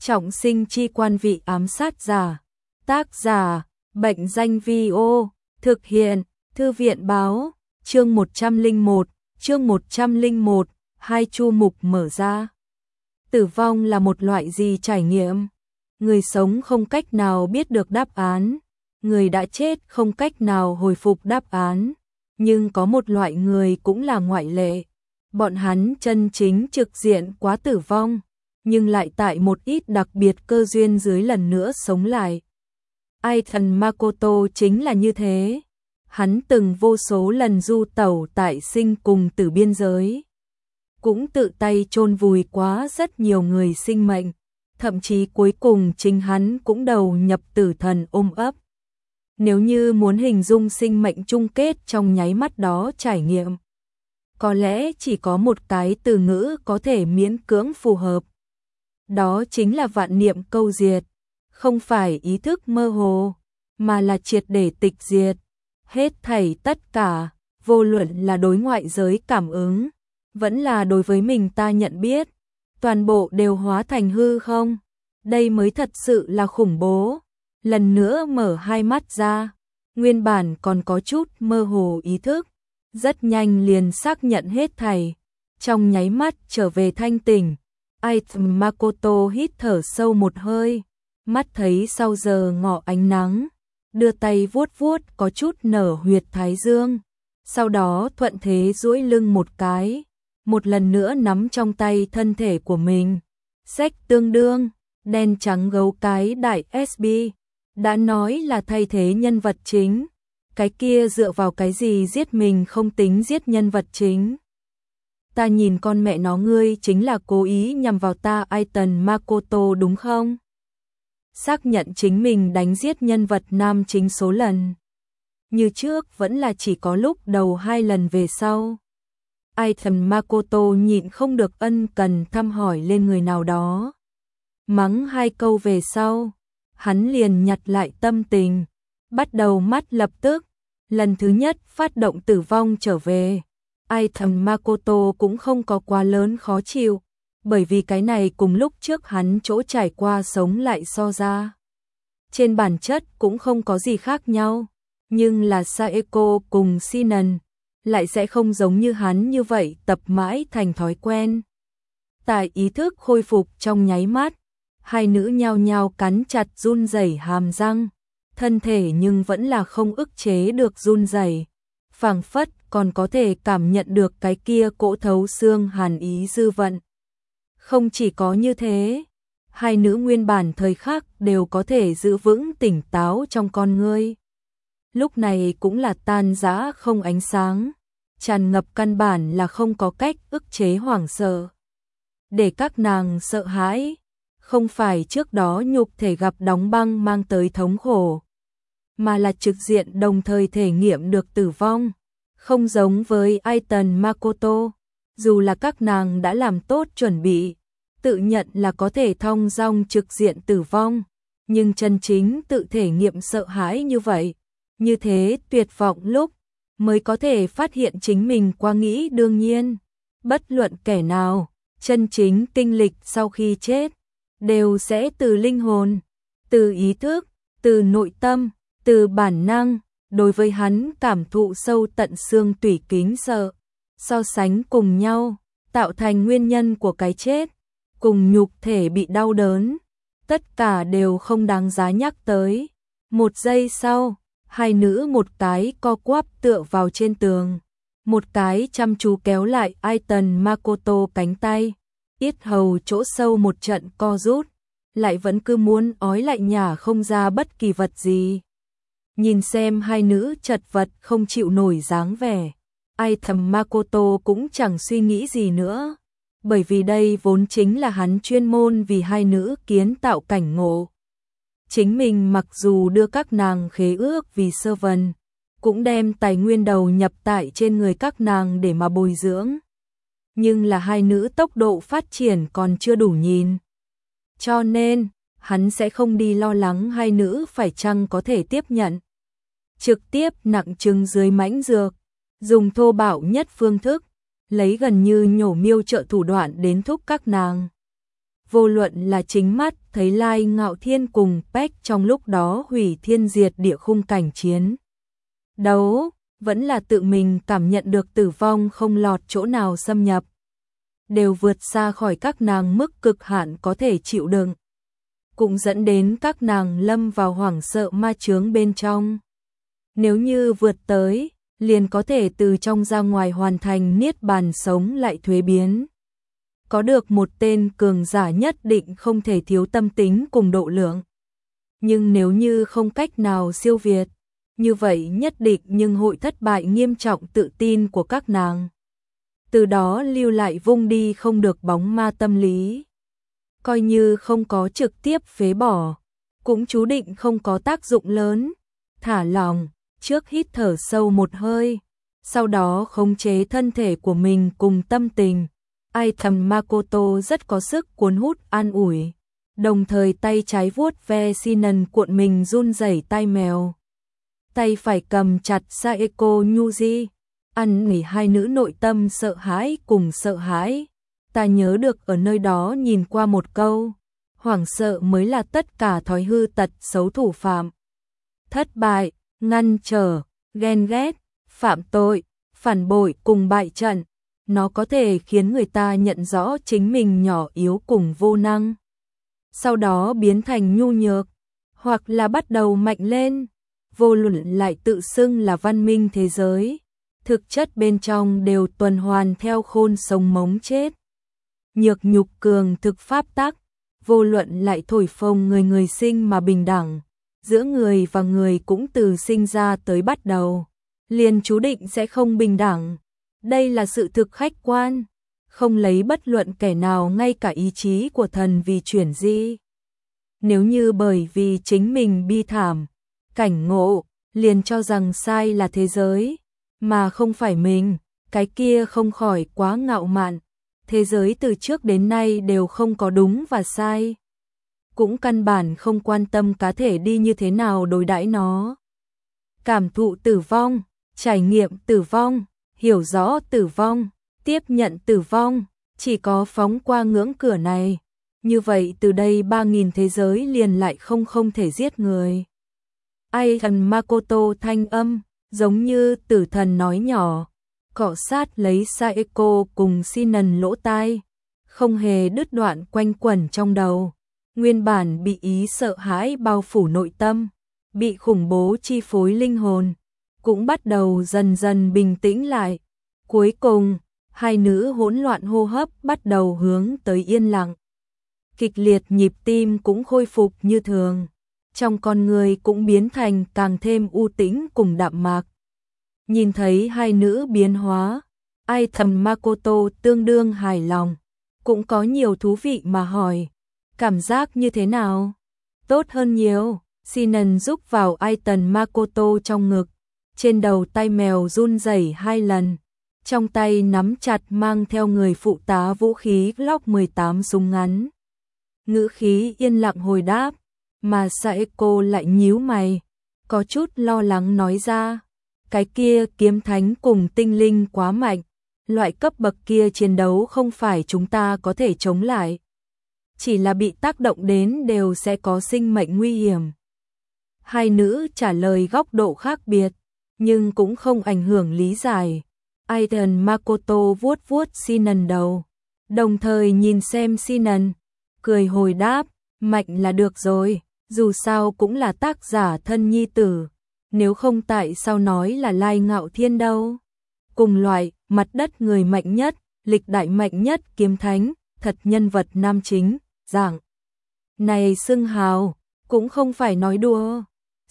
Trọng sinh chi quan vị ám sát giả. Tác giả, Bệnh danh Vi-ô, thực hiện, Thư viện báo, chương 101, hai chu mục mở ra. Tử vong là một loại gì trải nghiệm? Người sống không cách nào biết được đáp án, người đã chết không cách nào hồi phục đáp án, nhưng có một loại người cũng là ngoại lệ. Bọn hắn chân chính trực diện quá tử vong, nhưng lại tại một ít đặc biệt cơ duyên dưới lần nữa sống lại. Aitan Makoto chính là như thế. Hắn từng vô số lần du tẩu tại sinh cùng tử biên giới, cũng tự tay chôn vùi quá rất nhiều người sinh mệnh, thậm chí cuối cùng chính hắn cũng đầu nhập tử thần ôm ấp. Nếu như muốn hình dung sinh mệnh chung kết trong nháy mắt đó trải nghiệm, có lẽ chỉ có một cái từ ngữ có thể miễn cưỡng phù hợp. Đó chính là vạn niệm câu diệt, không phải ý thức mơ hồ, mà là triệt để tịch diệt. Hết thảy tất cả, vô luận là đối ngoại giới cảm ứng, vẫn là đối với mình ta nhận biết, toàn bộ đều hóa thành hư không. Đây mới thật sự là khủng bố. Lần nữa mở hai mắt ra, nguyên bản còn có chút mơ hồ ý thức, rất nhanh liền xác nhận hết thảy, trong nháy mắt trở về thanh tỉnh. Aitan Makoto hít thở sâu một hơi, mắt thấy sau giờ ngọ ánh nắng, đưa tay vuốt vuốt có chút nở huyệt thái dương, sau đó thuận thế duỗi lưng một cái, một lần nữa nắm trong tay thân thể của mình. Sách tương đương, đen trắng gấu cái đại SB, đã nói là thay thế nhân vật chính, cái kia dựa vào cái gì giết mình không tính giết nhân vật chính. Ta nhìn con mẹ nó ngươi chính là cố ý nhằm vào ta Aitan Makoto đúng không? Xác nhận chính mình đánh giết nhân vật nam chính số lần. Như trước vẫn là chỉ có lúc đầu 2 lần về sau. Aitan Makoto nhịn không được ân cần thăm hỏi lên người nào đó. Mắng 2 câu về sau, hắn liền nhặt lại tâm tình, bắt đầu mắt lập tức, lần thứ nhất phát động tử vong trở về. Aitan Makoto cũng không có quá lớn khó chịu, bởi vì cái này cùng lúc trước hắn chỗ trải qua sống lại so ra. Trên bản chất cũng không có gì khác nhau, nhưng là Saeko cùng Shinan lại sẽ không giống như hắn như vậy tập mãi thành thói quen. Tại ý thức khôi phục trong nháy mắt, hai nữ nhao nhao cắn chặt run rẩy hàm răng, thân thể nhưng vẫn là không ức chế được run rẩy, phảng phất còn có thể cảm nhận được cái kia cỗ thấu xương hàn ý dư vận. Không chỉ có như thế, hai nữ nguyên bản thời khắc đều có thể giữ vững tỉnh táo trong con ngươi. Lúc này cũng là tan rã không ánh sáng, tràn ngập căn bản là không có cách ức chế hoảng sợ. Để các nàng sợ hãi, không phải trước đó nhục thể gặp đóng băng mang tới thống khổ, mà là trực diện đồng thời thể nghiệm được tử vong. Không giống với Aitan Makoto, dù là các nàng đã làm tốt chuẩn bị, tự nhận là có thể thong dong trực diện tử vong, nhưng chân chính tự thể nghiệm sợ hãi như vậy, như thế tuyệt vọng lúc, mới có thể phát hiện chính mình quá nghĩ đương nhiên. Bất luận kẻ nào, chân chính kinh lịch sau khi chết, đều sẽ từ linh hồn, từ ý thức, từ nội tâm, từ bản năng, đối với hắn cảm thụ sâu tận xương tủy kính sợ, so sánh cùng nhau, tạo thành nguyên nhân của cái chết, cùng nhục thể bị đau đớn, tất cả đều không đáng giá nhắc tới. Một giây sau, hai nữ một cái co quắp tựa vào trên tường, một cái chăm chú kéo lại Aitan Makoto cánh tay, yết hầu chỗ sâu một trận co rút, lại vẫn cứ muốn ói lại nhả không ra bất kỳ vật gì. Nhìn xem hai nữ chật vật không chịu nổi dáng vẻ, Aitan Makoto cũng chẳng suy nghĩ gì nữa, bởi vì đây vốn chính là hắn chuyên môn vì hai nữ kiến tạo cảnh ngộ. Chính mình mặc dù đưa các nàng khế ước vì sơ vần, cũng đem tài nguyên đầu nhập tại trên người các nàng để mà bồi dưỡng. Nhưng là hai nữ tốc độ phát triển còn chưa đủ nhìn. Cho nên, hắn sẽ không đi lo lắng hai nữ phải chăng có thể tiếp nhận. Trực tiếp nặng trừng dưới mãnh dược, dùng thô bạo nhất phương thức, lấy gần như nhổ miêu trợ thủ đoạn đến thúc các nàng. vô luận là chính mắt thấy Lai Ngạo Thiên cùng Peck trong lúc đó hủy thiên diệt địa khung cảnh chiến đấu, vẫn là tự mình cảm nhận được tử vong không lọt chỗ nào xâm nhập, đều vượt xa khỏi các nàng mức cực hạn có thể chịu đựng, cũng dẫn đến các nàng lâm vào hoảng sợ ma chướng bên trong. Nếu như vượt tới, liền có thể từ trong ra ngoài hoàn thành niết bàn sống lại thuế biến. Có được một tên cường giả nhất định không thể thiếu tâm tính cùng độ lượng. Nhưng nếu như không cách nào siêu việt, như vậy nhất định nhưng hội thất bại nghiêm trọng tự tin của các nàng. Từ đó lưu lại vung đi không được bóng ma tâm lý. Coi như không có trực tiếp phế bỏ, cũng chú định không có tác dụng lớn. Thả lòng, trước hít thở sâu một hơi, sau đó khống chế thân thể của mình cùng tâm tình. Ai thầm Makoto rất có sức cuốn hút an ủi, đồng thời tay trái vuốt ve Sinon cuộn mình run rẩy tai mèo. Tay phải cầm chặt Saeko Yuji, ăn nghỉ hai nữ nội tâm sợ hãi cùng sợ hãi. Ta nhớ được ở nơi đó nhìn qua một câu, hoảng sợ mới là tất cả thói hư tật xấu thủ phạm. Thất bại, ngăn trở, ghen ghét, phạm tội, phản bội cùng bại trận, nó có thể khiến người ta nhận rõ chính mình nhỏ yếu cùng vô năng. Sau đó biến thành nhu nhược, hoặc là bắt đầu mạnh lên, vô luận lại tự xưng là văn minh thế giới. Thực chất bên trong đều tuần hoàn theo khôn sống mống chết. Nhược nhục cường thực pháp tắc, vô luận lại thổi phồng người người sinh mà bình đẳng, giữa người và người cũng từ sinh ra tới bắt đầu, liền chú định sẽ không bình đẳng. Đây là sự thực khách quan, không lấy bất luận kẻ nào ngay cả ý chí của thần vì chuyển di. Nếu như bởi vì chính mình bi thảm, cảnh ngộ, liền cho rằng sai là thế giới, mà không phải mình, cái kia không khỏi quá ngạo mạn. Thế giới từ trước đến nay đều không có đúng và sai, cũng căn bản không quan tâm cá thể đi như thế nào đối đãi nó. Cảm thụ tử vong, trải nghiệm tử vong, hiểu rõ tử vong, tiếp nhận tử vong, chỉ có phóng qua ngưỡng cửa này, như vậy từ đây 3.000 thế giới liền lại không thể giết người. Ai thần Makoto thanh âm, giống như tử thần nói nhỏ, cọ sát lấy Saeko cùng Sinon lỗ tai, không hề đứt đoạn quanh quẩn trong đầu. Nguyên bản bị ý sợ hãi bao phủ nội tâm, bị khủng bố chi phối linh hồn, cũng bắt đầu dần dần bình tĩnh lại. Cuối cùng, hai nữ hỗn loạn hô hấp bắt đầu hướng tới yên lặng. Kịch liệt nhịp tim cũng khôi phục như thường, trong con người cũng biến thành càng thêm u tĩnh cùng đạm mạc. Nhìn thấy hai nữ biến hóa, ai thầm Makoto tương đương hài lòng, cũng có nhiều thú vị mà hỏi, cảm giác như thế nào? Tốt hơn nhiều. Sinon rúc vào ai tần Makoto trong ngực, trên đầu tay mèo run rẩy 2 lần, trong tay nắm chặt mang theo người phụ tá vũ khí Glock 18 súng ngắn. Ngữ khí yên lặng hồi đáp, mà Saeko lại nhíu mày, có chút lo lắng nói ra, cái kia kiếm thánh cùng tinh linh quá mạnh, loại cấp bậc kia chiến đấu không phải chúng ta có thể chống lại. Chỉ là bị tác động đến đều sẽ có sinh mệnh nguy hiểm. Hai nữ trả lời góc độ khác biệt, nhưng cũng không ảnh hưởng lý giải. Aiden Makoto vuốt vuốt Sinon đầu, đồng thời nhìn xem Sinon, cười hồi đáp, mạnh là được rồi, dù sao cũng là tác giả thân nhi tử, nếu không tại sao nói là Lai Ngạo Thiên đâu. Cùng loại, mặt đất người mạnh nhất, lịch đại mạnh nhất kiếm thánh, thật nhân vật nam chính, dạng này xưng hào, cũng không phải nói đùa.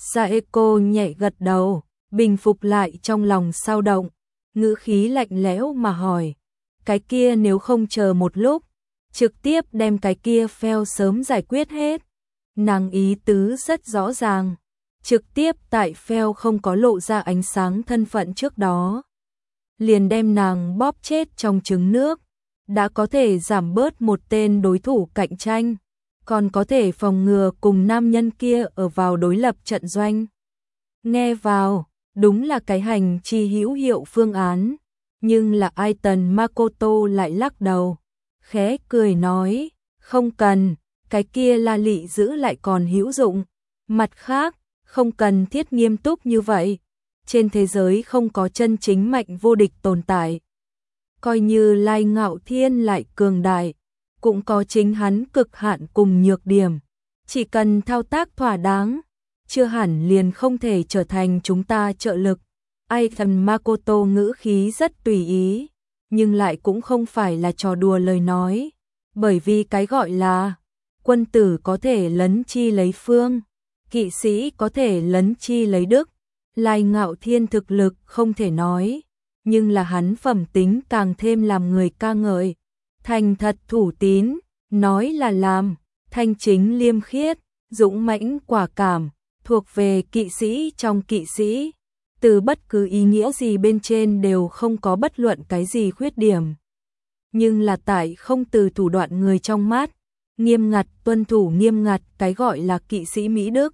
Saeko nhẹ gật đầu, bình phục lại trong lòng sao động, ngữ khí lạnh lẽo mà hỏi, cái kia nếu không chờ một lúc, trực tiếp đem cái kia phèo sớm giải quyết hết. Nàng ý tứ rất rõ ràng, trực tiếp tại phèo không có lộ ra ánh sáng thân phận trước đó, liền đem nàng bóp chết trong trứng nước, đã có thể giảm bớt một tên đối thủ cạnh tranh, còn có thể phòng ngừa cùng nam nhân kia ở vào đối lập trận doanh. Nghe vào, đúng là cái hành chi hữu hiệu phương án, nhưng là Aiden Makoto lại lắc đầu, khẽ cười nói, Không cần, cái kia La Lị giữ lại còn hữu dụng. Mặt khác, không cần thiết nghiêm túc như vậy. Trên thế giới không có chân chính mạnh vô địch tồn tại. Coi như Lai Ngạo Thiên lại cường đại, cũng có chính hắn cực hạn cùng nhược điểm. Chỉ cần thao tác thỏa đáng, chưa hẳn liền không thể trở thành chúng ta trợ lực. Aitan Makoto ngữ khí rất tùy ý, nhưng lại cũng không phải là trò đùa lời nói. Bởi vì cái gọi là quân tử có thể lấn chi lấy phương, kỵ sĩ có thể lấn chi lấy đức. Lai Ngạo Thiên thực lực không thể nói, nhưng là hắn phẩm tính càng thêm làm người ca ngợi. Thành thật thủ tín, nói là làm, thanh chính liêm khiết, dũng mãnh quả cảm, thuộc về kỵ sĩ trong kỵ sĩ. Từ bất cứ ý nghĩa gì bên trên đều không có bất luận cái gì khuyết điểm. Nhưng là tại không từ thủ đoạn người trong mắt, nghiêm ngặt tuân thủ nghiêm ngặt cái gọi là kỵ sĩ Mỹ Đức.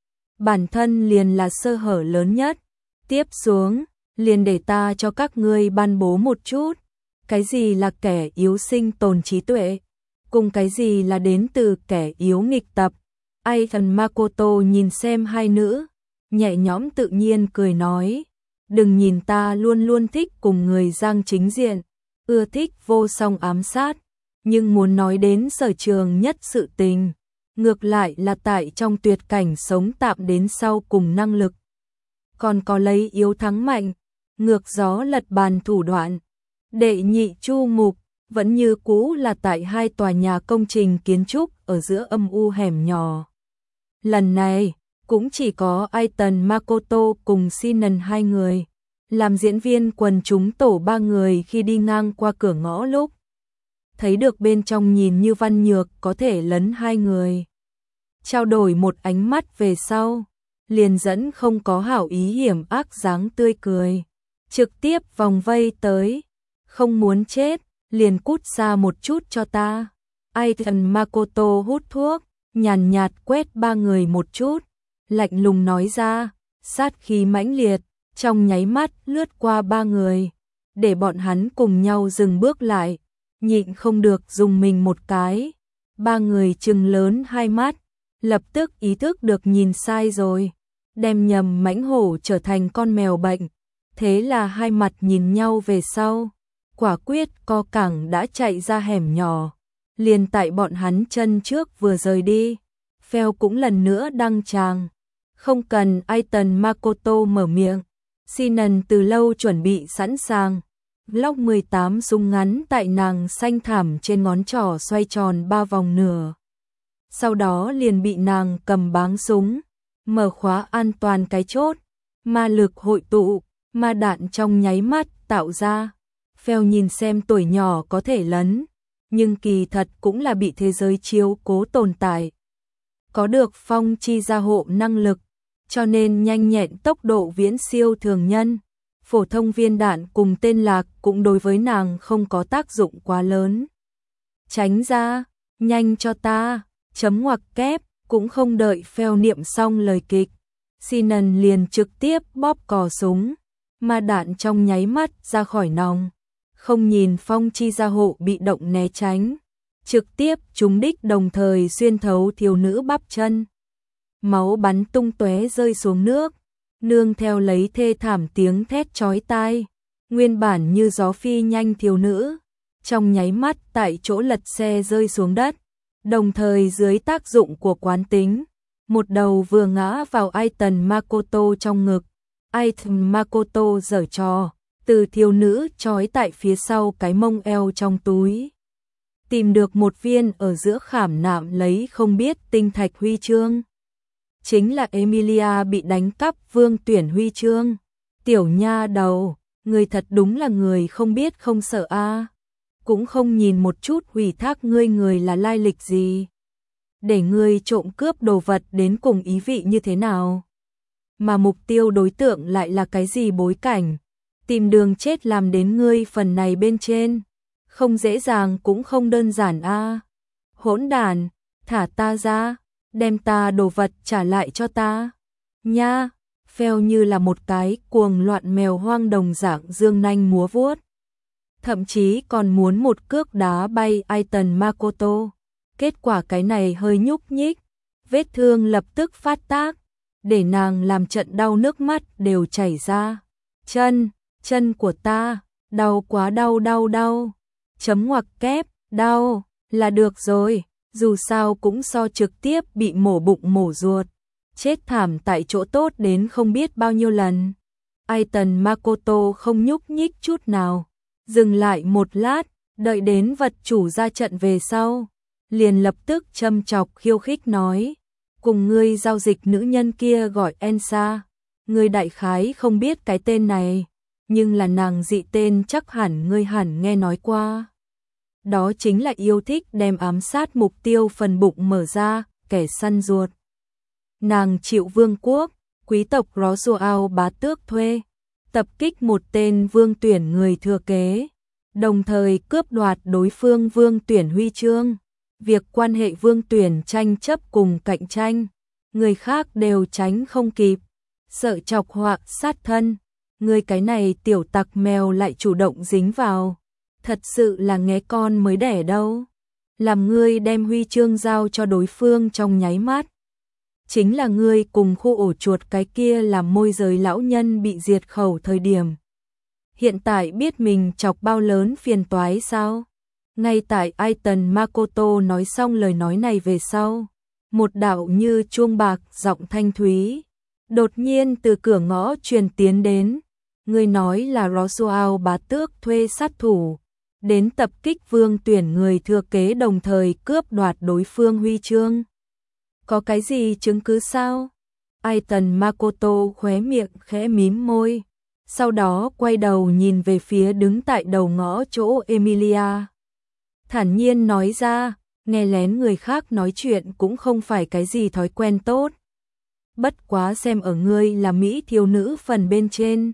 Bản thân liền là sơ hở lớn nhất. Tiếp xuống, liền để ta cho các ngươi ban bố một chút. Cái gì là kẻ yếu sinh tồn trí tuệ? Cùng cái gì là đến từ kẻ yếu nghịch tập? Aitan Makoto nhìn xem hai nữ, nhẹ nhõm tự nhiên cười nói. Đừng nhìn ta luôn luôn thích cùng người giang chính diện, ưa thích vô song ám sát. Nhưng muốn nói đến sở trường nhất sự tình, ngược lại là tại trong tuyệt cảnh sống tạm đến sau cùng năng lực. Còn có lấy yếu thắng mạnh, ngược gió lật bàn thủ đoạn. Đệ nhị chu mục, vẫn như cũ là tại hai tòa nhà công trình kiến trúc ở giữa âm u hẻm nhỏ. Lần này, cũng chỉ có Aitan Makoto cùng Sinan hai người, làm diễn viên quần chúng tổ ba người khi đi ngang qua cửa ngõ lúc. Thấy được bên trong nhìn như văn nhược có thể lấn hai người. Trao đổi một ánh mắt về sau, liền dẫn không có hảo ý hiểm ác dáng tươi cười. Trực tiếp vòng vây tới, không muốn chết, liền cút xa một chút cho ta. Aitan Makoto hút thuốc, nhàn nhạt quét ba người một chút, lạnh lùng nói ra, sát khí mãnh liệt, trong nháy mắt lướt qua ba người, để bọn hắn cùng nhau dừng bước lại, nhịn không được dùng mình một cái. Ba người trừng lớn hai mắt, lập tức ý thức được nhìn sai rồi, đem nhầm mãnh hổ trở thành con mèo bệnh. Thế là hai mặt nhìn nhau về sau, quả quyết co cẳng đã chạy ra hẻm nhỏ. Liền tại bọn hắn chân trước vừa rời đi, Phèo cũng lần nữa đăng tràng. Không cần Aitan Makoto mở miệng, Sinan từ lâu chuẩn bị sẵn sàng. Glock 18 súng ngắn tại nàng xanh thảm trên ngón trỏ xoay tròn 3 vòng nửa. Sau đó liền bị nàng cầm báng súng, mở khóa an toàn cái chốt, ma lực hội tụ, ma đạn trong nháy mắt tạo ra. Phèo nhìn xem tuổi nhỏ có thể lấn, nhưng kỳ thật cũng là bị thế giới chiếu cố tồn tại. Có được phong chi gia hộ năng lực, cho nên nhanh nhẹn tốc độ viễn siêu thường nhân. Phổ thông viên đạn cùng tên lạc cũng đối với nàng không có tác dụng quá lớn. Tránh ra, nhanh cho ta, chấm ngoặc kép, cũng không đợi Phèo niệm xong lời kịch. Sinan liền trực tiếp bóp cò súng, ma đạn trong nháy mắt ra khỏi nòng. Không nhìn phong chi gia hộ bị động né tránh, trực tiếp trúng đích đồng thời xuyên thấu thiếu nữ bắp chân. Máu bắn tung tóe rơi xuống nước, nương theo lấy thê thảm tiếng thét chói tai. Nguyên bản như gió phi nhanh thiếu nữ, trong nháy mắt tại chỗ lật xe rơi xuống đất, đồng thời dưới tác dụng của quán tính, một đầu vừa ngã vào Aitan Makoto trong ngực. Aitan Makoto giở trò, từ thiếu nữ trói tại phía sau cái mông eo trong túi, tìm được một viên ở giữa khảm nạm lấy không biết tinh thạch huy chương. Chính là Emilia bị đánh cắp vương tuyển huy chương. Tiểu nha đầu, người thật đúng là người không biết không sợ a, cũng không nhìn một chút hủy thác ngươi người là lai lịch gì, để ngươi trộm cướp đồ vật đến cùng ý vị như thế nào, mà mục tiêu đối tượng lại là cái gì bối cảnh. Tìm đường chết làm đến ngươi phần này bên trên, không dễ dàng cũng không đơn giản a. Hỗn đản, thả ta ra, đem ta đồ vật trả lại cho ta. Nha, Phèo như là một cái cuồng loạn mèo hoang đồng dạng dương nanh múa vuốt. Thậm chí còn muốn một cước đá bay Aitan Makoto. Kết quả cái này hơi nhúc nhích, vết thương lập tức phát tác, để nàng làm trận đau nước mắt đều chảy ra. Chân của ta, đau quá đau. Chấm ngoặc kép, đau, là được rồi, dù sao cũng so trực tiếp bị mổ bụng mổ ruột. Chết thảm tại chỗ tốt đến không biết bao nhiêu lần. Aiton Makoto không nhúc nhích chút nào, dừng lại một lát, đợi đến vật chủ ra trận về sau, liền lập tức châm chọc khiêu khích nói, cùng ngươi giao dịch nữ nhân kia gọi Ensa, ngươi đại khái không biết cái tên này, nhưng là nàng dị tên chắc hẳn ngươi hẳn nghe nói qua. Đó chính là yêu thích đem ám sát mục tiêu phần bụng mở ra, kẻ săn ruột. Nàng chịu vương quốc, quý tộc Rosuao bá tước thuê, tập kích một tên vương tuyển người thừa kế, đồng thời cướp đoạt đối phương vương tuyển huy chương. Việc quan hệ vương tuyển tranh chấp cùng cạnh tranh, người khác đều tránh không kịp, sợ chọc họa sát thân. Người cái này tiểu tặc mèo lại chủ động dính vào, thật sự là nghé con mới đẻ đâu. Làm ngươi đem huy chương giao cho đối phương trong nháy mắt, chính là ngươi cùng khu ổ chuột cái kia làm môi giới lão nhân bị diệt khẩu thời điểm. Hiện tại biết mình chọc bao lớn phiền toái sao? Ngay tại Aiton Makoto nói xong lời nói này về sau, một đạo như chuông bạc giọng thanh thúy đột nhiên từ cửa ngõ truyền tiến đến. Người nói là Rosuao bá tước thuê sát thủ đến tập kích vương tuyển người thừa kế, đồng thời cướp đoạt đối phương huy chương. Có cái gì chứng cứ sao? Aiton Makoto khóe miệng khẽ mím môi, sau đó quay đầu nhìn về phía đứng tại đầu ngõ chỗ Emilia. Thản nhiên nói ra, nghe lén người khác nói chuyện cũng không phải cái gì thói quen tốt. Bất quá xem ở ngươi là mỹ thiếu nữ phần bên trên,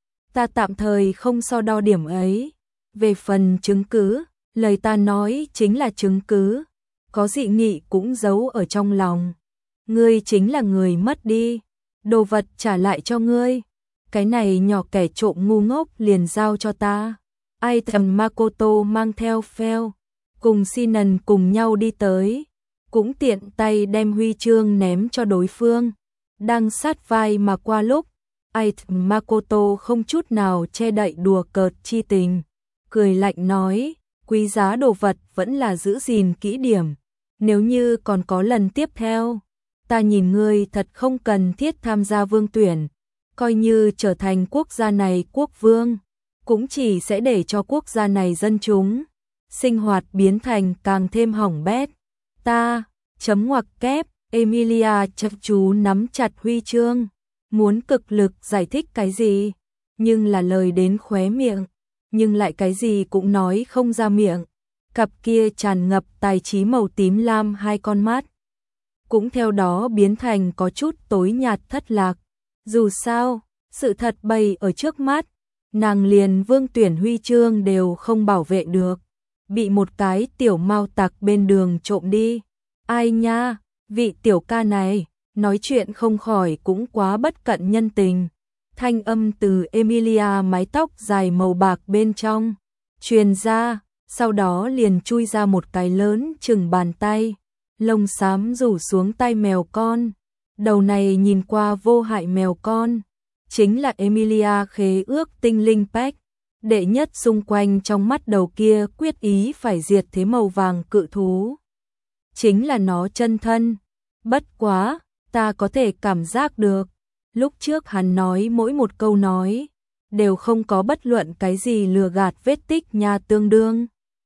ta tạm thời không so đo điểm ấy. Về phần chứng cứ, lời ta nói chính là chứng cứ, có dị nghị cũng giấu ở trong lòng. Ngươi chính là người mất đi, đồ vật trả lại cho ngươi. Cái này nhỏ kẻ trộm ngu ngốc liền giao cho ta. Aiton Makoto mang theo Phèo cùng Sinan cùng nhau đi tới, cũng tiện tay đem huy chương ném cho đối phương. Đang sát vai mà qua lúc, Aiton Makoto không chút nào che đậy đùa cợt chi tình, cười lạnh nói, quý giá đồ vật vẫn là giữ gìn kỹ điểm, nếu như còn có lần tiếp theo, ta nhìn ngươi thật không cần thiết tham gia vương tuyển, coi như trở thành quốc gia này quốc vương, cũng chỉ sẽ để cho quốc gia này dân chúng sinh hoạt biến thành càng thêm hỏng bét. Ta, chấm ngoặc kép, Emilia chăm chú nắm chặt huy chương, muốn cực lực giải thích cái gì, nhưng là lời đến khóe miệng, nhưng lại cái gì cũng nói không ra miệng. Cặp kia tràn ngập tài trí màu tím lam hai con mắt, cũng theo đó biến thành có chút tối nhạt thất lạc. Dù sao, sự thật bày ở trước mắt, nàng liền vương tuyển huy chương đều không bảo vệ được, bị một cái tiểu mao tặc bên đường trộm đi. Ai nha, vị tiểu ca này, nói chuyện không khỏi cũng quá bất cận nhân tình. Thanh âm từ Emilia mái tóc dài màu bạc bên trong truyền ra, sau đó liền chui ra một cái lớn chừng bàn tay, lông xám rủ xuống tai mèo con. Đầu này nhìn qua vô hại mèo con, chính là Emilia khế ước tinh linh Pack, đệ nhất xung quanh trong mắt đầu kia quyết ý phải diệt thế màu vàng cự thú. Chính là nó chân thân. Bất quá, ta có thể cảm giác được, lúc trước hắn nói mỗi một câu nói, đều không có bất luận cái gì lừa gạt vết tích nha tương đương.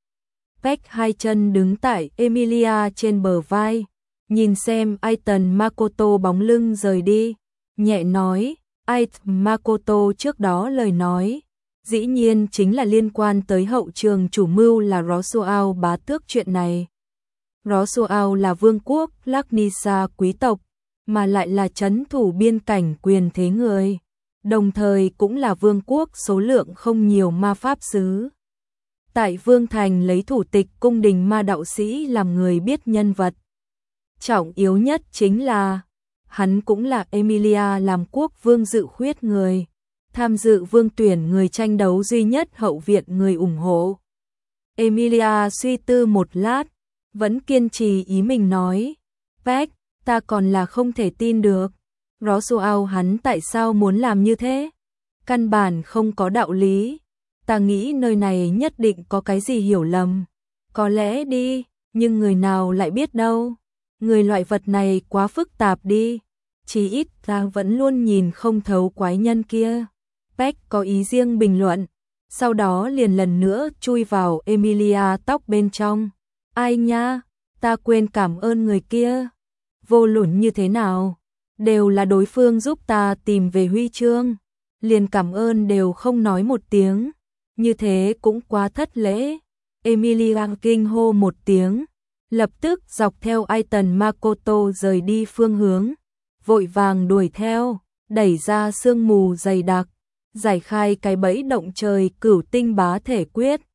Pack hai chân đứng tại Emilia trên bờ vai, nhìn xem Aiton Makoto bóng lưng rời đi, nhẹ nói, Aiton Makoto trước đó lời nói, dĩ nhiên chính là liên quan tới hậu trường chủ mưu là Rosuao bá tước chuyện này. Rosuao là vương quốc Laknisa quý tộc, mà lại là trấn thủ biên cảnh quyền thế người, đồng thời cũng là vương quốc số lượng không nhiều ma pháp sứ. Tại Vương Thành lấy thủ tịch cung đình ma đạo sĩ làm người biết nhân vật. Trọng yếu nhất chính là, hắn cũng là Emilia làm quốc vương dự khuyết người, tham dự vương tuyển người tranh đấu duy nhất hậu viện người ủng hộ. Emilia suy tư một lát, vẫn kiên trì ý mình nói. Peck, ta còn là không thể tin được. Roswell hắn tại sao muốn làm như thế? Căn bản không có đạo lý. Ta nghĩ nơi này nhất định có cái gì hiểu lầm. Có lẽ đi, nhưng người nào lại biết đâu. Người loại vật này quá phức tạp đi. Chí ít ta vẫn luôn nhìn không thấu quái nhân kia. Peck có ý riêng bình luận. Sau đó liền lần nữa chui vào Emilia tóc bên trong. Ai nha, ta quên cảm ơn người kia. Vô luận như thế nào, đều là đối phương giúp ta tìm về huy chương. Liền cảm ơn đều không nói một tiếng. Như thế cũng quá thất lễ. Emilia kinh hô một tiếng. Lập tức dọc theo Aiton Makoto rời đi phương hướng. Vội vàng đuổi theo, đẩy ra sương mù dày đặc. Giải khai cái bẫy động trời cửu tinh bá thể quyết.